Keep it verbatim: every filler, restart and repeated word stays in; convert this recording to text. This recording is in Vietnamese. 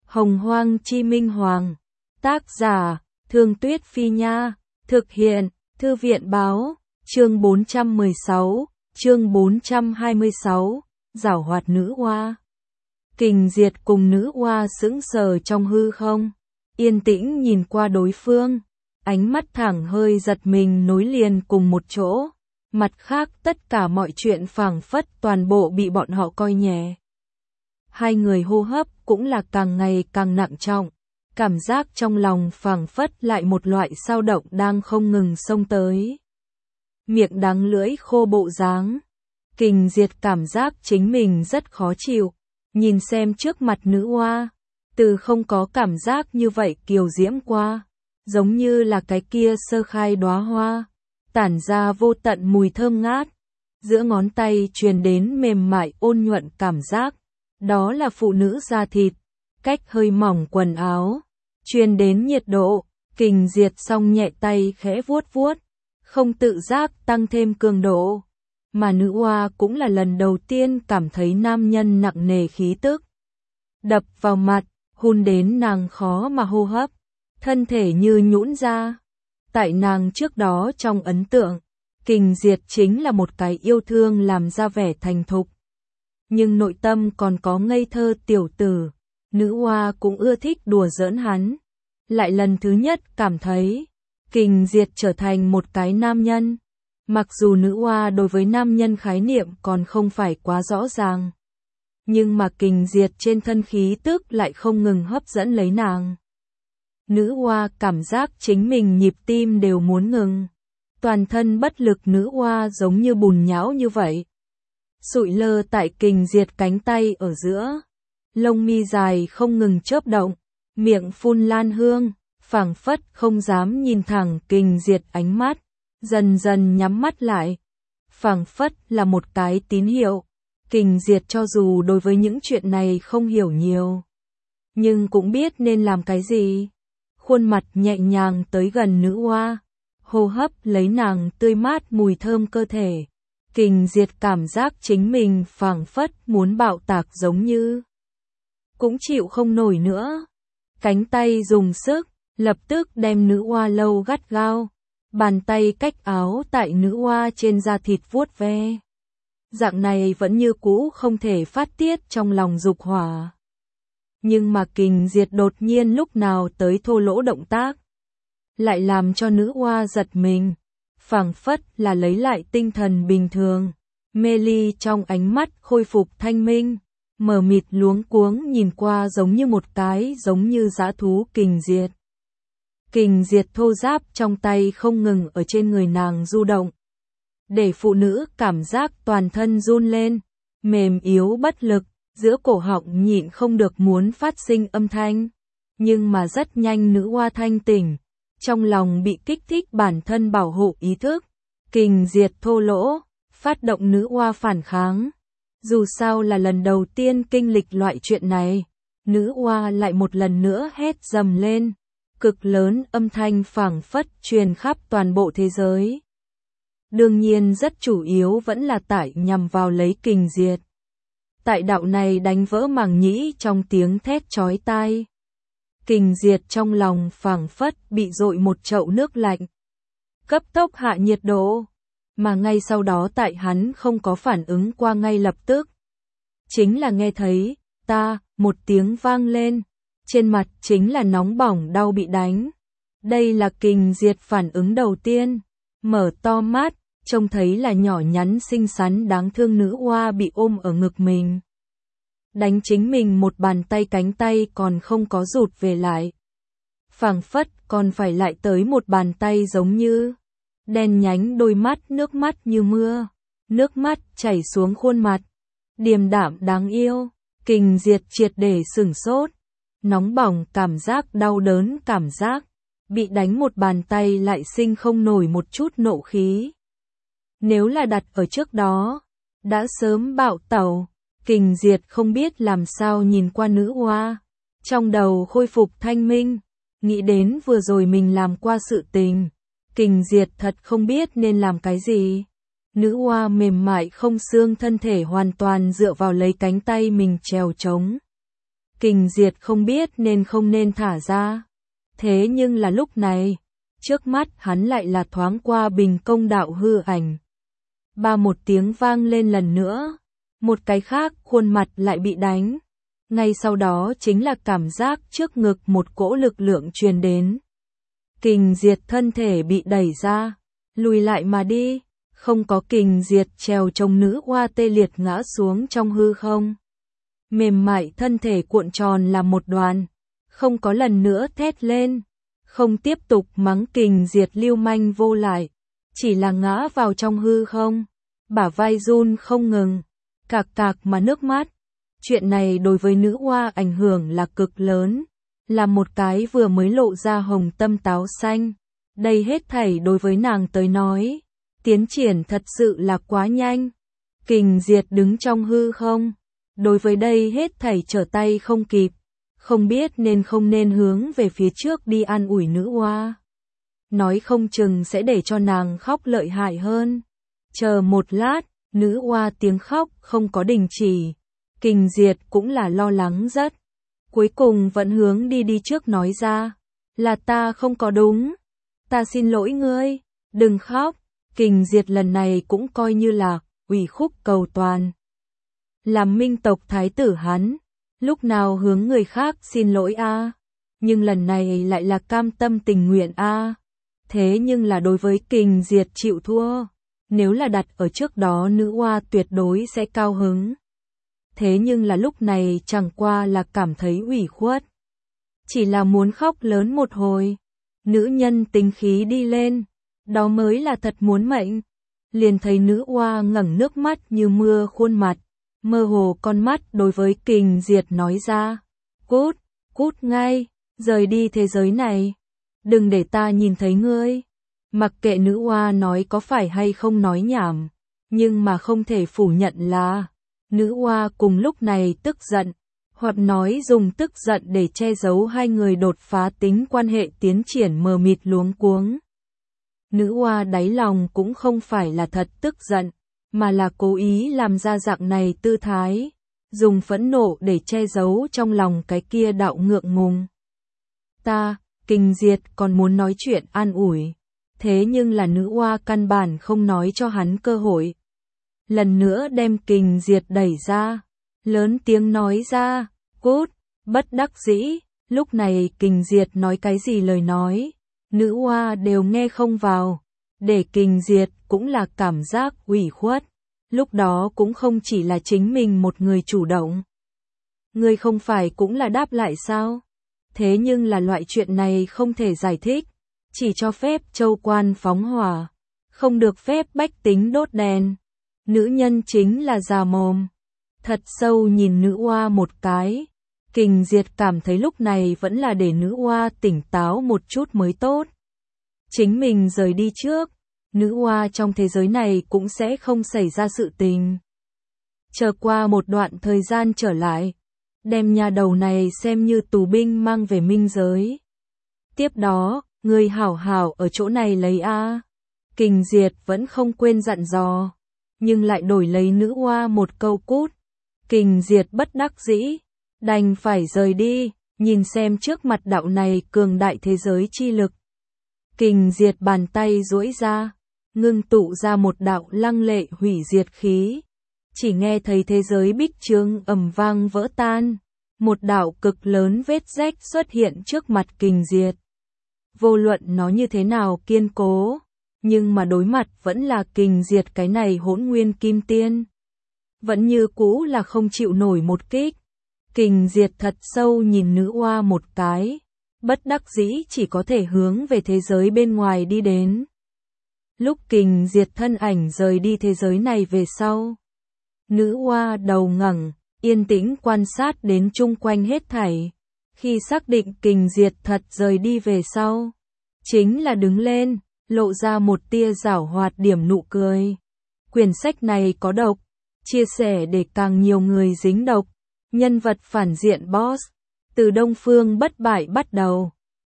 Hồng Hoang Chi Minh Hoàng. Tác giả, Thương Tuyết Phi Nha. Thực hiện, Thư viện Báo. Chương bốn trăm mười sáu, chương bốn trăm hai mươi sáu, giảo hoạt nữ oa. Kình Diệt cùng nữ oa sững sờ trong hư không, yên tĩnh nhìn qua đối phương, ánh mắt thẳng hơi giật mình nối liền cùng một chỗ. Mặt khác tất cả mọi chuyện phảng phất toàn bộ bị bọn họ coi nhẹ. Hai người hô hấp cũng là càng ngày càng nặng trọng, cảm giác trong lòng phảng phất lại một loại dao động đang không ngừng xông tới. Miệng đắng lưỡi khô bộ dáng, Kình Diệt cảm giác chính mình rất khó chịu, nhìn xem trước mặt nữ oa, từ không có cảm giác như vậy kiều diễm qua, giống như là cái kia sơ khai đóa hoa, tản ra vô tận mùi thơm ngát, giữa ngón tay truyền đến mềm mại ôn nhuận cảm giác, đó là phụ nữ da thịt, cách hơi mỏng quần áo, truyền đến nhiệt độ. Kình Diệt xong nhẹ tay khẽ vuốt vuốt, không tự giác tăng thêm cường độ, mà nữ oa cũng là lần đầu tiên cảm thấy nam nhân nặng nề khí tức đập vào mặt, hun đến nàng khó mà hô hấp, thân thể như nhũn ra. Tại nàng trước đó trong ấn tượng, Kình Diệt chính là một cái yêu thương làm ra vẻ thành thục, nhưng nội tâm còn có ngây thơ tiểu tử. Nữ oa cũng ưa thích đùa giỡn hắn, lại lần thứ nhất cảm thấy Kình Diệt trở thành một cái nam nhân. Mặc dù nữ oa đối với nam nhân khái niệm còn không phải quá rõ ràng, nhưng mà Kình Diệt trên thân khí tức lại không ngừng hấp dẫn lấy nàng. Nữ oa cảm giác chính mình nhịp tim đều muốn ngừng, toàn thân bất lực. Nữ oa giống như bùn nhão như vậy, sụi lơ tại Kình Diệt cánh tay ở giữa, lông mi dài không ngừng chớp động, miệng phun lan hương, phảng phất không dám nhìn thẳng Kình Diệt ánh mắt, dần dần nhắm mắt lại, phảng phất là một cái tín hiệu. Kình Diệt cho dù đối với những chuyện này không hiểu nhiều, nhưng cũng biết nên làm cái gì. Khuôn mặt nhẹ nhàng tới gần nữ oa, hô hấp lấy nàng tươi mát mùi thơm cơ thể. Kình Diệt cảm giác chính mình phảng phất muốn bạo tạc giống như, cũng chịu không nổi nữa. Cánh tay dùng sức, lập tức đem nữ oa lâu gắt gao, bàn tay cách áo tại nữ oa trên da thịt vuốt ve. Dạng này vẫn như cũ không thể phát tiết trong lòng dục hỏa. Nhưng mà Kình Diệt đột nhiên lúc nào tới thô lỗ động tác, lại làm cho nữ oa giật mình, phảng phất là lấy lại tinh thần bình thường. Mê ly trong ánh mắt khôi phục thanh minh, mờ mịt luống cuống nhìn qua giống như một cái giống như dã thú Kình Diệt. Kình Diệt thô ráp trong tay không ngừng ở trên người nàng du động, để phụ nữ cảm giác toàn thân run lên, mềm yếu bất lực, giữa cổ họng nhịn không được muốn phát sinh âm thanh. Nhưng mà rất nhanh nữ oa thanh tỉnh, trong lòng bị kích thích bản thân bảo hộ ý thức. Kình Diệt thô lỗ, phát động nữ oa phản kháng. Dù sao là lần đầu tiên kinh lịch loại chuyện này, nữ oa lại một lần nữa hét dầm lên, cực lớn âm thanh phảng phất truyền khắp toàn bộ thế giới. Đương nhiên rất chủ yếu vẫn là tại nhằm vào lấy Kình Diệt. Tại đạo này đánh vỡ màng nhĩ trong tiếng thét chói tai. Kình Diệt trong lòng phảng phất bị dội một chậu nước lạnh, cấp tốc hạ nhiệt độ, mà ngay sau đó tại hắn không có phản ứng qua ngay lập tức, chính là nghe thấy ta một tiếng vang lên, trên mặt chính là nóng bỏng đau bị đánh. Đây là Kình Diệt phản ứng đầu tiên, mở to mắt, trông thấy là nhỏ nhắn xinh xắn đáng thương nữ oa bị ôm ở ngực mình. Đánh chính mình một bàn tay, cánh tay còn không có rụt về lại, phảng phất còn phải lại tới một bàn tay giống như. Đen nhánh đôi mắt, nước mắt như mưa, nước mắt chảy xuống khuôn mặt, điềm đạm đáng yêu. Kình Diệt triệt để sửng sốt, nóng bỏng cảm giác, đau đớn cảm giác, bị đánh một bàn tay lại sinh không nổi một chút nộ khí. Nếu là đặt ở trước đó, đã sớm bạo tẩu. Kình Diệt không biết làm sao nhìn qua nữ oa, trong đầu khôi phục thanh minh, nghĩ đến vừa rồi mình làm qua sự tình. Kình Diệt thật không biết nên làm cái gì. Nữ oa mềm mại không xương thân thể hoàn toàn dựa vào lấy cánh tay mình trèo trống. Kình Diệt không biết nên không nên thả ra. Thế nhưng là lúc này, trước mắt hắn lại là thoáng qua bình công đạo hư ảnh. Ba một tiếng vang lên lần nữa, một cái khác khuôn mặt lại bị đánh. Ngay sau đó chính là cảm giác trước ngực một cỗ lực lượng truyền đến. Kình Diệt thân thể bị đẩy ra, lùi lại mà đi, không có Kình Diệt trèo trông nữ oa tê liệt ngã xuống trong hư không. Mềm mại thân thể cuộn tròn làm một đoàn, không có lần nữa thét lên, không tiếp tục mắng Kình Diệt lưu manh vô lại, chỉ là ngã vào trong hư không, bả vai run không ngừng, cạc cạc mà nước mắt. Chuyện này đối với nữ oa ảnh hưởng là cực lớn, là một cái vừa mới lộ ra hồng tâm táo xanh. Đây hết thảy đối với nàng tới nói, tiến triển thật sự là quá nhanh. Kình Diệt đứng trong hư không, đối với đây hết thảy trở tay không kịp, không biết nên không nên hướng về phía trước đi an ủi nữ oa. Nói không chừng sẽ để cho nàng khóc lợi hại hơn. Chờ một lát, nữ oa tiếng khóc không có đình chỉ. Kình Diệt cũng là lo lắng rất. Cuối cùng vẫn hướng đi đi trước nói ra. Là ta không có đúng. Ta xin lỗi ngươi. Đừng khóc. Kình Diệt lần này cũng coi như là ủy khúc cầu toàn. Làm minh tộc thái tử hắn. Lúc nào hướng người khác xin lỗi a, nhưng lần này lại là cam tâm tình nguyện a. Thế nhưng là đối với Kình Diệt chịu thua. Nếu là đặt ở trước đó nữ oa tuyệt đối sẽ cao hứng. Thế nhưng là lúc này chẳng qua là cảm thấy ủy khuất. Chỉ là muốn khóc lớn một hồi. Nữ nhân tính khí đi lên. Đó mới là thật muốn mệnh. Liền thấy nữ oa ngẩng nước mắt như mưa khuôn mặt. Mơ hồ con mắt đối với Kình Diệt nói ra. Cút, cút ngay, rời đi thế giới này. Đừng để ta nhìn thấy ngươi. Mặc kệ nữ oa nói có phải hay không nói nhảm. Nhưng mà không thể phủ nhận là nữ oa cùng lúc này tức giận, hoặc nói dùng tức giận để che giấu hai người đột phá tính quan hệ tiến triển mờ mịt luống cuống. Nữ oa đáy lòng cũng không phải là thật tức giận, mà là cố ý làm ra dạng này tư thái, dùng phẫn nộ để che giấu trong lòng cái kia đạo ngượng ngùng. Ta, Kình Diệt còn muốn nói chuyện an ủi, thế nhưng là nữ oa căn bản không nói cho hắn cơ hội. Lần nữa đem Kình Diệt đẩy ra, lớn tiếng nói ra, cút, bất đắc dĩ. Lúc này Kình Diệt nói cái gì lời nói, nữ oa đều nghe không vào, để Kình Diệt cũng là cảm giác ủy khuất. Lúc đó cũng không chỉ là chính mình một người chủ động. Người không phải cũng là đáp lại sao? Thế nhưng là loại chuyện này không thể giải thích, chỉ cho phép châu quan phóng hỏa, không được phép bách tính đốt đèn. Nữ nhân chính là già mồm. Thật sâu nhìn nữ oa một cái. Kình Diệt cảm thấy lúc này vẫn là để nữ oa tỉnh táo một chút mới tốt. Chính mình rời đi trước, nữ oa trong thế giới này cũng sẽ không xảy ra sự tình. Chờ qua một đoạn thời gian trở lại, đem nhà đầu này xem như tù binh mang về minh giới. Tiếp đó, người hảo hảo ở chỗ này lấy a. Kình Diệt vẫn không quên dặn dò, nhưng lại đổi lấy nữ oa một câu cút. Kình Diệt bất đắc dĩ, đành phải rời đi, nhìn xem trước mặt đạo này cường đại thế giới chi lực. Kình Diệt bàn tay duỗi ra, ngưng tụ ra một đạo lăng lệ hủy diệt khí. Chỉ nghe thấy thế giới bích trướng ầm vang vỡ tan, một đạo cực lớn vết rách xuất hiện trước mặt Kình Diệt. Vô luận nó như thế nào kiên cố, nhưng mà đối mặt vẫn là Kình Diệt cái này hỗn nguyên kim tiên. Vẫn như cũ là không chịu nổi một kích. Kình Diệt thật sâu nhìn nữ oa một cái, bất đắc dĩ chỉ có thể hướng về thế giới bên ngoài đi đến. Lúc Kình Diệt thân ảnh rời đi thế giới này về sau, nữ oa đầu ngẩng, yên tĩnh quan sát đến chung quanh hết thảy. Khi xác định Kình Diệt thật rời đi về sau, chính là đứng lên, lộ ra một tia giảo hoạt điểm nụ cười. Quyển sách này có độc, chia sẻ để càng nhiều người dính độc. Nhân vật phản diện boss, từ Đông Phương bất bại bắt đầu.